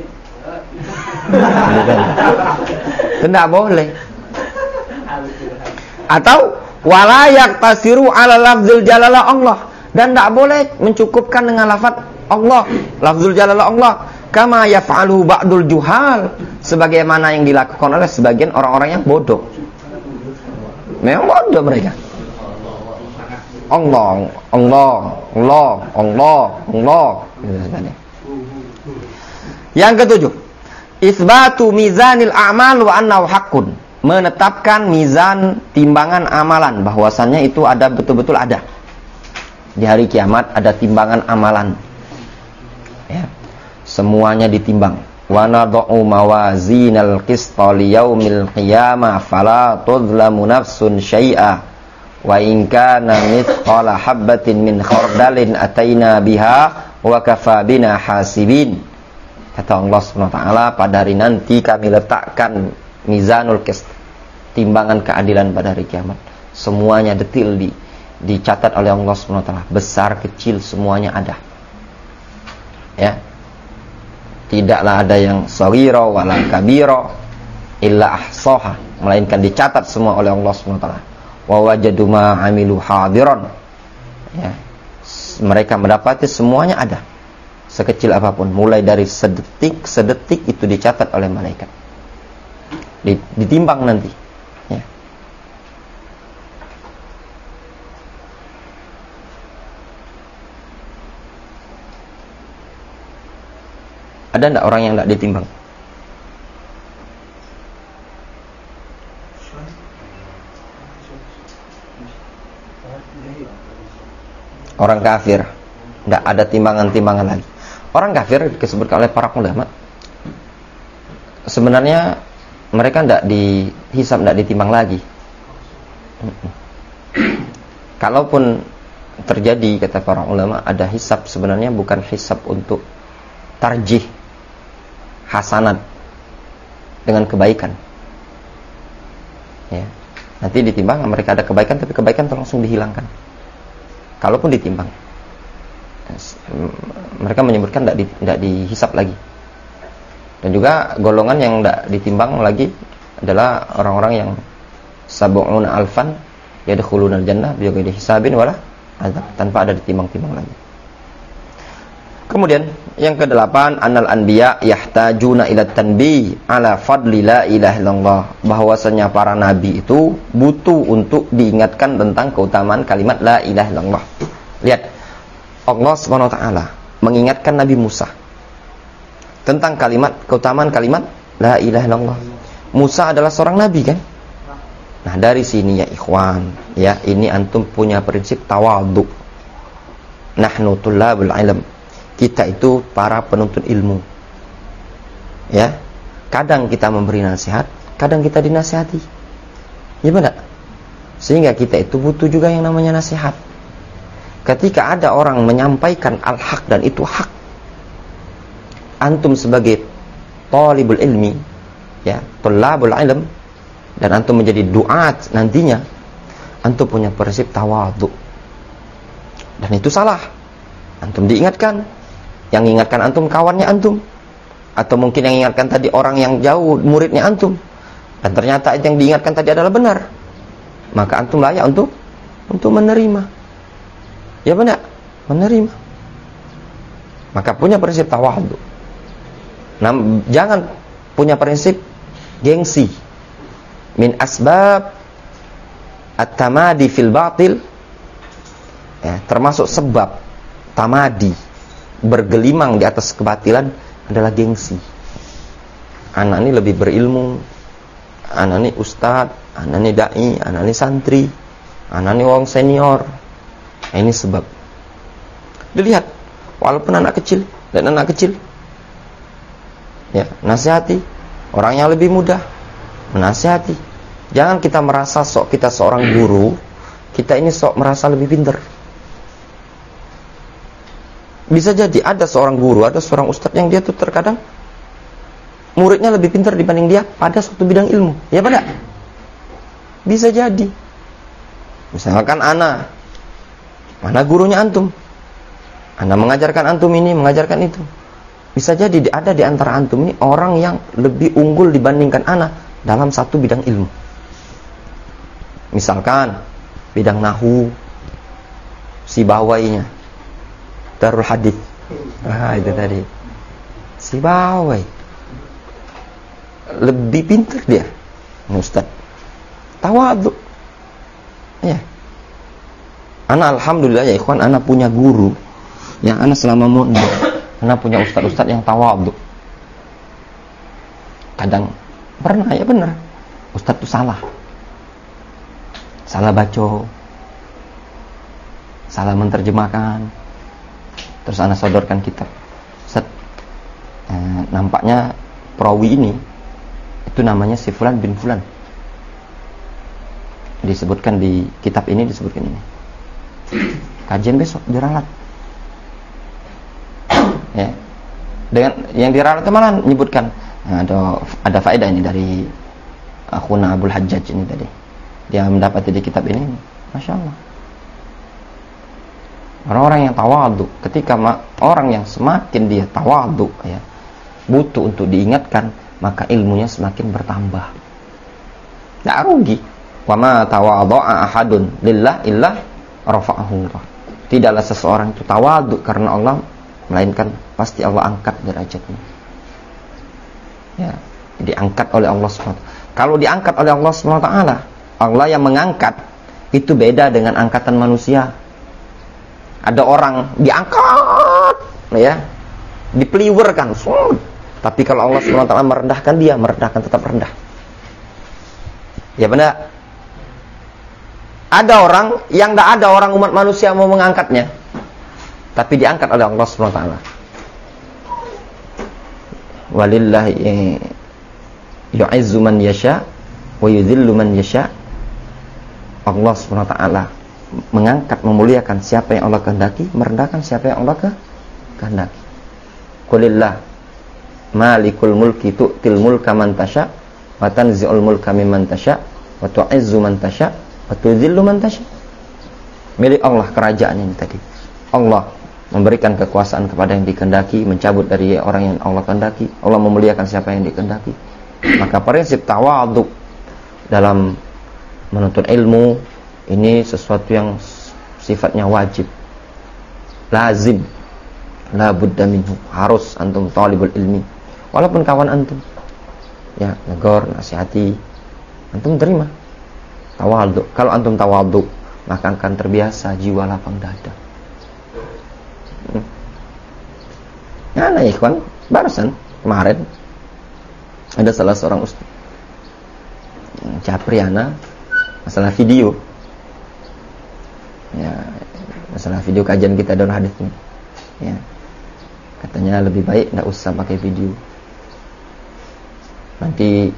Tidak boleh. Atau walayak tasiru ala lafzul jalalah Allah, dan tidak boleh mencukupkan dengan lafaz Allah, lafzul jalalah Allah, kama yaf'alu ba'dul juhal, sebagaimana yang dilakukan oleh sebagian orang-orang yang bodoh. Memang bodoh mereka. Allah, Allah, Allah, Allah, Allah. Yang ketujuh, isbatu mizanil a'mal wa annahu haqqun, menetapkan mizan timbangan amalan, bahwasannya itu ada, betul-betul ada. Di hari kiamat ada timbangan amalan. Ya. Semuanya ditimbang. Wa nad'u mawazinal qista liyaumil qiyamah fala tudlamu nafsun syai'a wa in kana mithqala habatin min khardalin ataina biha wa kafa bina hasibin. Kata Allah SWT, pada hari nanti kami letakkan mizanul qist, timbangan keadilan pada hari kiamat. Semuanya detil dicatat oleh Allah SWT, besar kecil semuanya ada. Ya. Tidaklah ada yang saghira wala kabira illa ahsaha, melainkan dicatat semua oleh Allah SWT. Wa wajadu ma amilu hadiran. Ya. Mereka mendapati semuanya ada. Sekecil apapun, mulai dari sedetik itu dicatat oleh malaikat. Ditimbang nanti. Ya. Ada enggak orang yang enggak ditimbang? Orang kafir enggak ada timbangan-timbangan lagi. Orang kafir disebutkan oleh para ulama, sebenarnya mereka tidak dihisab, tidak ditimbang lagi. Kalaupun terjadi, kata para ulama, ada hisab, sebenarnya bukan hisab untuk tarjih hasanat dengan kebaikan. Ya. Nanti ditimbang, mereka ada kebaikan, tapi kebaikan langsung dihilangkan. Kalaupun ditimbang, mereka menyebutkan tidak dihisab lagi. Dan juga golongan yang tidak ditimbang lagi adalah orang-orang yang sab'una alfan yadkhulunal jannah bighairi hisabin wala azab, tanpa ada ditimbang-timbang lagi. Kemudian yang kedelapan, annal anbiya yahtajuna ila tanbih ala fadli la ilaha illallah, bahwasanya para nabi itu butuh untuk diingatkan tentang keutamaan kalimat la ilaha illallah. Lihat, Allah SWT mengingatkan Nabi Musa tentang keutamaan kalimat la ilaha illallah. Musa adalah seorang nabi kan? Nah, dari sini ya ikhwan, ya, ini antum punya prinsip tawadhu. Nahnu tullabul ilm. Kita itu para penuntut ilmu. Ya. Kadang kita memberi nasihat, kadang kita dinasihati. Ya benar? Sehingga kita itu butuh juga yang namanya nasihat. Ketika ada orang menyampaikan al-haq dan itu hak, antum sebagai talibul ilmi, ya, tullabul ilm, dan antum menjadi duat nantinya, antum punya prinsip tawadhu. Dan itu salah. Antum diingatkan, yang ingatkan antum kawannya antum, atau mungkin yang ingatkan tadi orang yang jauh, muridnya antum, dan ternyata yang diingatkan tadi adalah benar, maka antum layak untuk untuk menerima. Ya benar, menerima. Maka punya prinsip tawadhu. Nah, jangan punya prinsip gengsi. Min asbab at-tamadi fil batil, ya, termasuk sebab tamadi, bergelimang di atas kebatilan adalah gengsi. Anak ini lebih berilmu, anak ini ustadz, anak ini dai, anak ini santri, anak ini orang senior. Nah, ini sebab. Dilihat, walaupun anak kecil dan anak kecil, ya, nasihati. Orang yang lebih mudah, menasihati. Jangan kita merasa sok kita seorang guru, kita ini sok merasa lebih pintar. Bisa jadi ada seorang guru, ada seorang ustadz yang dia tuh terkadang muridnya lebih pintar dibanding dia pada suatu bidang ilmu. Ya pada? Bisa jadi. Misalkan ana, mana gurunya antum? Ana mengajarkan antum ini, mengajarkan itu. Bisa jadi ada di antara antum ini orang yang lebih unggul dibandingkan ana dalam satu bidang ilmu. Misalkan bidang nahu, si bawainya Darul Hadith. Itu tadi. Si bawai lebih pintar dia, Ustaz. Tawadhu. Ya. Ana alhamdulillah ya ikhwan, ana punya guru yang ana selama muda. Ana punya ustaz-ustaz yang tawadhu. Kadang pernah ya benar. Ustaz itu salah. Salah baca. Salah menerjemahkan. Terus ana sodorkan kitab. Ustaz, nampaknya perawi ini itu namanya si Fulan bin Fulan. Disebutkan di kitab ini, disebutkan ini. Kajian besok diralat. Ya. Dengan yang diralat itu malah menyebutkan ada faedah ini dari akhuna Abdul Hajjaj ini tadi. Dia mendapati di kitab ini. Masya Allah. Orang-orang yang tawadhu, ketika orang yang semakin dia tawadhu, ya, butuh untuk diingatkan, maka ilmunya semakin bertambah. Tidak rugi. Wa ma tawadha'a ahadun lillah illa rafa'ahu Allah. Tidaklah seseorang itu tawadhu karena Allah, melainkan pasti Allah angkat derajatnya. Ya, diangkat oleh Allah SWT. Kalau diangkat oleh Allah SWT, Allah yang mengangkat itu beda dengan angkatan manusia. Ada orang diangkat, ya, dipeliwerkan, tapi kalau Allah SWT merendahkan dia, merendahkan tetap rendah. Ya benar. Ada orang yang tidak ada orang umat manusia mau mengangkatnya, tapi diangkat oleh Allah SWT. Walillahi yu'izzu man yasha wa yudhillu man yasha. Allah SWT mengangkat, memuliakan siapa yang Allah kehendaki, merendahkan siapa yang Allah kehendaki. Qulillah malikul mulki tu'til mulka man tasha wa tanzi'ul mulka mimman tasha wa tu'izzu man tasha wa tudhillu man tasha. Milik Allah kerajaan ini tadi. Allah memberikan kekuasaan kepada yang dikehendaki, mencabut dari orang yang Allah kehendaki. Allah memuliakan siapa yang dikehendaki. Maka prinsip tawadhu dalam menuntut ilmu ini sesuatu yang sifatnya wajib, lazim, la budda minhu. Harus antum talibul ilmi, walaupun kawan antum, ya, negor, nasihati, antum terima. Tawadhu. Kalau antum tawadhu, maka akan terbiasa jiwa lapang dada. Nah, ikhwan, barusan kemarin ada salah seorang ustaz Capriana masalah video. Ya, masalah video kajian kita Darul Hadits ini. Ya. Katanya lebih baik enggak usah pakai video. Nanti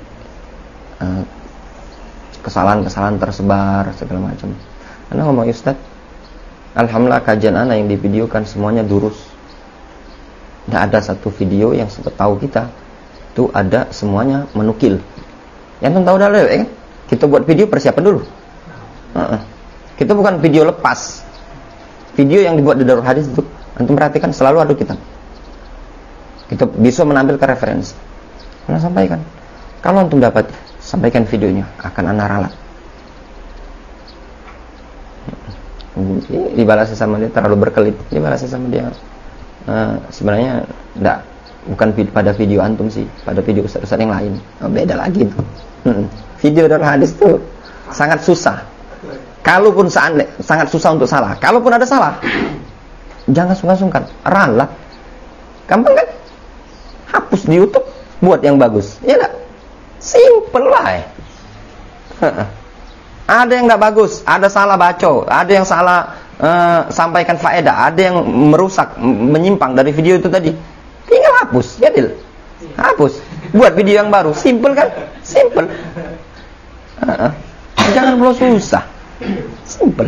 kesalahan-kesalahan tersebar segala macam. Ana ngomong, Ustaz, alhamdulillah kajian ana yang divideokan semuanya lurus. Enggak ada satu video yang tahu kita itu ada semuanya menukil. Yang tahu dah kan? Kita buat video persiapan dulu. Kita bukan video lepas. Video yang dibuat di Darul Hadits itu, antum perhatikan selalu ada kitab. Kita bisa menampilkan referensi. Ana sampaikan. Kalau antum dapat, sampaikan videonya, akan ana ralat. Dibalasnya sama dia terlalu berkelit, dibalasnya sama dia. Sebenarnya enggak, bukan pada video antum sih, pada video ustaz-ustaz yang lain. Beda lagi itu. Video dan hadis itu sangat susah. Kalaupun sangat susah untuk salah. Kalaupun ada salah, jangan sungkan-sungkan, ralat. Gampang kan? Hapus di YouTube, buat yang bagus. Ya enggak? Simple lah. Ada yang enggak bagus, ada salah baca, ada yang salah sampaikan faedah, ada yang merusak, menyimpang dari video itu tadi. Tinggal hapus, ya Dil. Hapus. Buat video yang baru, simple kan? Simple. Jangan perlu susah. Simple.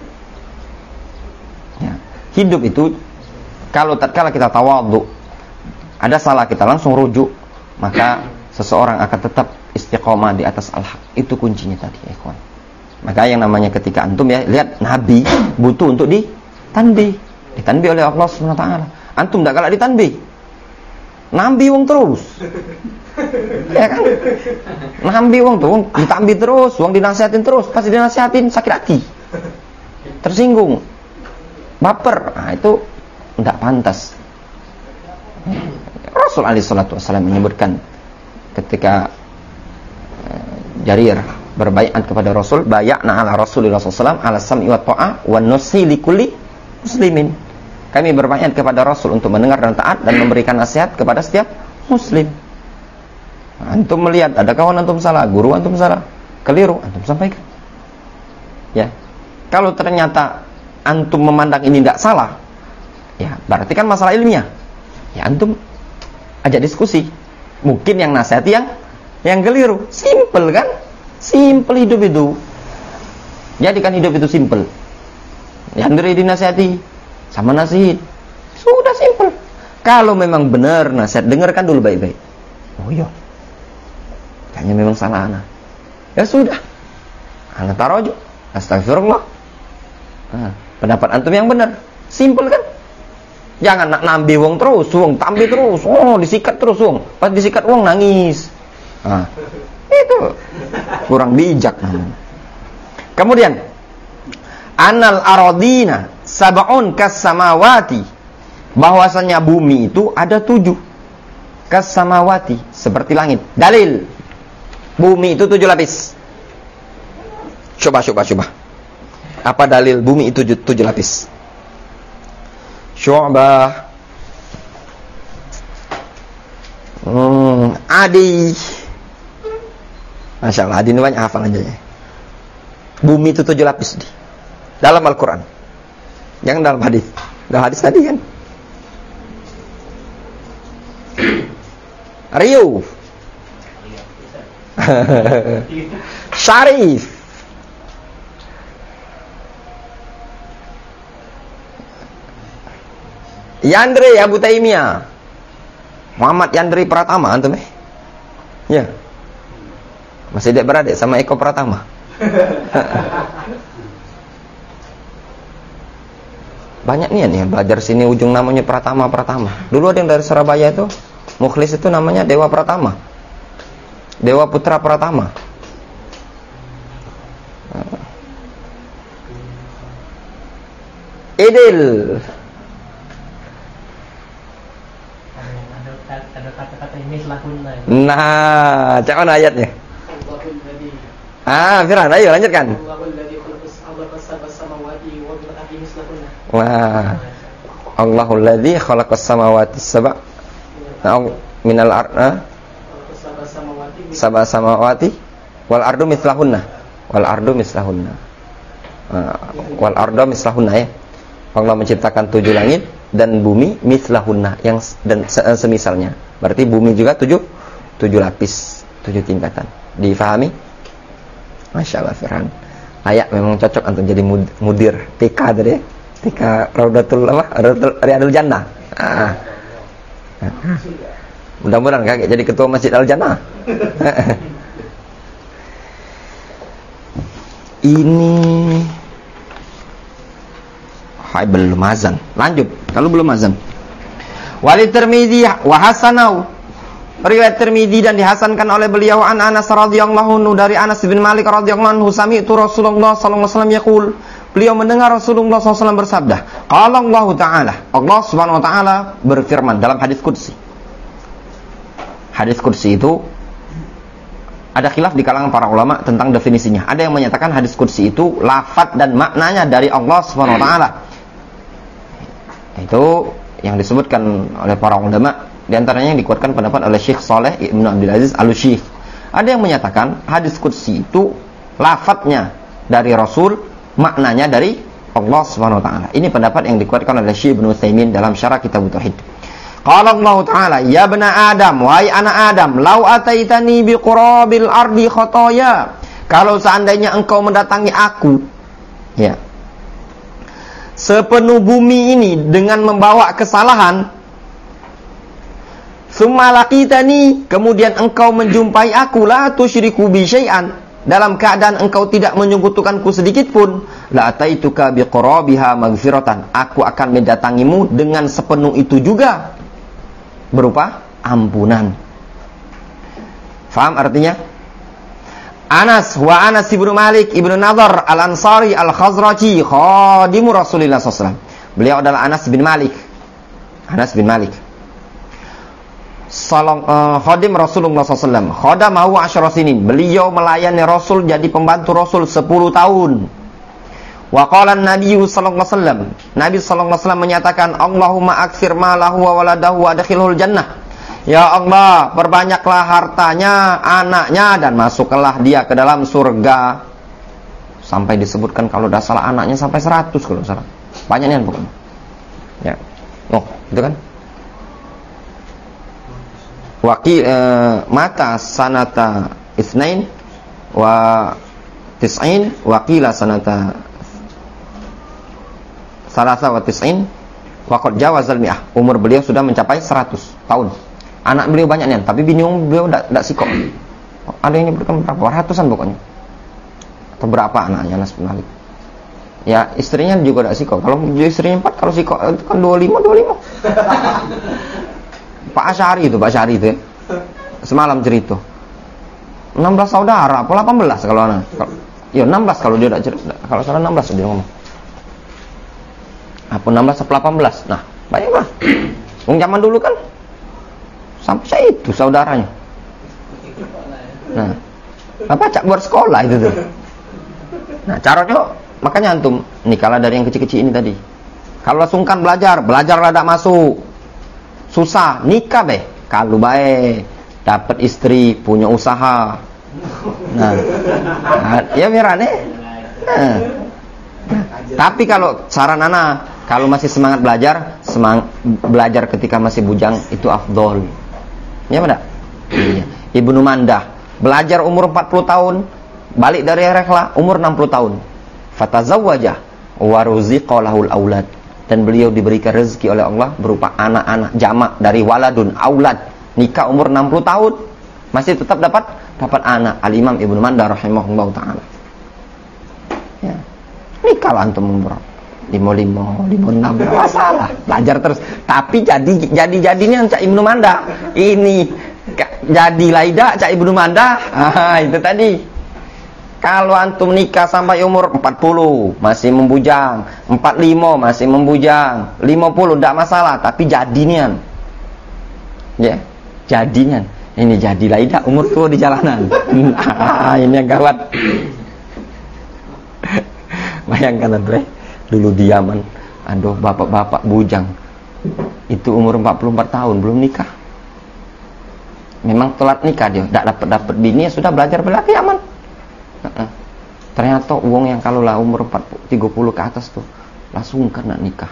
Ya. Hidup itu kalau tatkala kita tawadhu, ada salah kita langsung rujuk, maka seseorang akan tetap istiqomah di atas al-haq. Itu kuncinya tadi, ya ikhwan. Maka yang namanya ketika antum ya lihat Nabi butuh untuk ditanbih oleh Allah Subhanahu wa taala. Antum enggak galak ditanbih. Nambi wong terus. Ya kan? Nambi wong tuh ditanbih terus, wong dinasihatin terus, pasti dinasihatin sakit hati. Tersinggung. Baper. Nah, itu enggak pantas. Rasul alaihi salatu wasallam menyebutkan ketika Jarir berbaiat kepada Rasul, bay'na ala Rasulullah SAW ala sam'i wa ta'ah wa nushi li kulli muslimin. Kami berbaiat kepada Rasul untuk mendengar dan taat dan memberikan nasihat kepada setiap muslim. Antum melihat ada kawan antum salah, guru antum salah, keliru, antum sampaikan. Ya. Kalau ternyata antum memandang ini tidak salah, ya berarti kan masalah ilmiah. Ya antum ajak diskusi. Mungkin yang nasihati yang keliru. Simple kan? Simple hidup itu. Jadikan hidup itu simple. Yang dari dinasihati sama nasihat. Sudah simple. Kalau memang benar nasihat, dengarkan dulu baik-baik. Oh iya. Kayaknya memang salah anak. Ya sudah. Anak taruh. Astagfirullah. Pendapat antum yang benar. Simple kan? Jangan nak nambi wong terus, wong tambi terus. Oh, disikat terus wong. Pas disikat wong nangis. Itu kurang bijak namanya. Kemudian anal aradina sab'un kas-samawati, bahwasanya bumi itu ada 7 kas-samawati, seperti langit. Dalil bumi itu 7 lapis. Coba. Apa dalil bumi itu 7 lapis? Syu'bah. Adi. Masya Allah, Adi ini banyak hafal aja ya. Bumi itu 7 lapis dalam Al-Quran. Jangan dalam hadis. Dalam hadis tadi kan. Riu. Syarif. Yandri Abu Taimiyah. Muhammad Yandri Pratama antum ya. Masih dek beradik sama Eko Pratama. Banyak nih belajar sini ujung namanya Pratama. Dulu ada yang dari Surabaya itu, Mukhlis itu namanya Dewa Pratama. Dewa Putra Pratama. Idil. Ada kata-kata mislahunna. Nah, cek mana ayatnya? Firman, ayo lanjutkan. Wah. Allahul ladzi khalaqas samawati sab'a minal ardh sab'a samawati wal ardu mislahunna. Wal ardu mislahunna ya. Allah menciptakan 7 langit dan bumi mislahunna yang dan semisalnya. Berarti bumi juga 7 lapis, 7 tingkatan. Difahami? Masya Allah Firhan. Ayat memang cocok untuk jadi mudir TK tadi ya. TK Raudatul Riyadul Jannah. Mudah-mudahan kakek jadi ketua Masjid Al Jannah. Ini belum azan. Lanjut. Kalau belum azan. Wali Tirmidzi wa hasanau. Riwayat Tirmidzi dan dihasankan oleh beliau an Anas radhiyallahu anhu dari Anas bin Malik radhiyallahu anhu sami'tu Rasulullah sallallahu alaihi wasallam yaqul beliau mendengar Rasulullah SAW bersabda, qala Allah Ta'ala, Allah Subhanahu wa taala berfirman dalam hadis qudsi. Hadis qudsi itu ada khilaf di kalangan para ulama tentang definisinya. Ada yang menyatakan hadis qudsi itu lafaz dan maknanya dari Allah Subhanahu wa taala. Itu yang disebutkan oleh para ulama, di antaranya yang dikuatkan pendapat oleh Syekh Saleh Ibnu Abdul Aziz Al-Utsaimin. Ada yang menyatakan hadis qudsi itu lafadznya dari Rasul, maknanya dari Allah Subhanahu wa taala. Ini pendapat yang dikuatkan oleh Syekh Ibnu Utsaimin dalam Syarah Kitab Tauhid. Qala Allah Ta'ala, ya bna Adam, wahai anak Adam, lau ataitani biqurabil ardi khotoya. Kalau seandainya engkau mendatangi aku, ya, sepenuh bumi ini dengan membawa kesalahan, summa laqitani, kemudian engkau menjumpai aku, la tusyriku bi syai'an, dalam keadaan engkau tidak menyekutukanku sedikit pun, la ataituka biqurabiha maghfiratan, aku akan mendatangimu dengan sepenuh itu juga, berupa ampunan. Faham artinya? Anas ibnu Malik ibnu Nadhr al-Ansari al-Khazraji khadimu Rasulullah SAW. Beliau adalah Anas bin Malik. Khadim Rasulullah SAW. Khadamahu 10 sinin. Beliau melayani Rasul, jadi pembantu Rasul 10 tahun. Wa qala an-nabiy sallallahu alaihi wasallam, Nabi sallallahu alaihi wasallam menyatakan, Allahumma aktsir malahu wa waladahu wa adkhilhul jannah. Ya Allah, perbanyaklah hartanya, anaknya, dan masukkanlah dia ke dalam surga. Sampai disebutkan kalau tidak salah anaknya sampai 100 kalau salah. Banyaknya pokoknya. Ya. Oh, itu kan? Mata sanata itsnain wa tis'in wa qila sanata salasa wa tis'in wa qad jawazal mi'ah. Umur beliau sudah mencapai 100 tahun. Anak beliau banyak nih, tapi bini beliau tidak sikok. Ada yang nyebutkan berapa? Ratusan pokoknya. Atau berapa anaknya Anas bin Malik. Ya, istrinya juga tidak sikok. Kalau istrinya 4, kalau sikok itu kan 25. Pak Asy'ari itu ya. Semalam cerita. 16 saudara, apa 18 kalau anak. Ya 16 kalau dia tidak cerita. Kalau salah 16 dia ngomong. Apa 16 atau 18? Nah, bayanglah. Wong zaman dulu kan sampai itu saudaranya. Nah, apa cak buat sekolah itu tuh. Nah, caranya makanya antum nikahlah dari yang kecil-kecil ini tadi. Kalau sungkan belajar tidak masuk. Susah, nikah deh. Kalau baik dapat istri, punya usaha. Nah ya mirane. Nah. Tapi kalau saran anak, kalau masih semangat belajar ketika masih bujang itu afdol. Ya benar? Iya. Ibnu Mandah belajar umur 40 tahun, balik dari rehlah umur 60 tahun. Fatazawwaja wa ruziqa lahul aulad, dan beliau diberikan rezeki oleh Allah berupa anak-anak jamak dari waladun aulad. Nikah umur 60 tahun masih tetap dapat anak. Al-Imam Ibnu Mandah rahimahullah taala. Ya. Nikahlah antum umur 55, 56, enggak masalah. Belajar terus. Tapi jadinya Cak Ibnu Mandah. Ini jadi laida Cak Ibnu Mandah. Itu tadi. Kalau antum nikah sampai umur 40 masih membujang, 45 masih membujang, 50 enggak masalah, tapi jadinya. Ya, jadinya. Ini jadi laida umur tua di jalanan. Ini yang gawat. Bayangkan tuh dulu di Yaman, aduh bapak-bapak bujang. Itu umur 44 tahun belum nikah. Memang telat nikah dia, enggak dapat bini, sudah belajar ke Yaman. Ternyata uang yang kalau lah umur 30 ke atas tuh langsung kena nikah.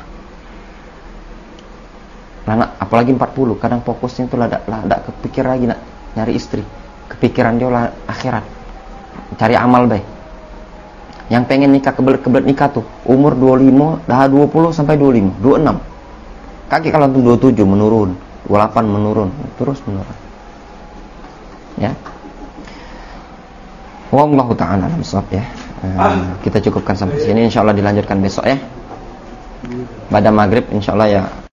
Nah, apalagi 40, kadang fokusnya tuh lah kepikir lagi nak nyari istri. Kepikiran dia lah akhirat. Cari amal baik. Yang pengen nikah kebelet nikah tuh umur 25, dah 20 sampai 25, 26. Kaki kalau tuh 27 menurun, 28 menurun, terus menurun. Ya. Wallahu ta'ala alam shawab ya. Kita cukupkan sampai sini, insyaallah dilanjutkan besok ya. Pada maghrib insyaallah ya.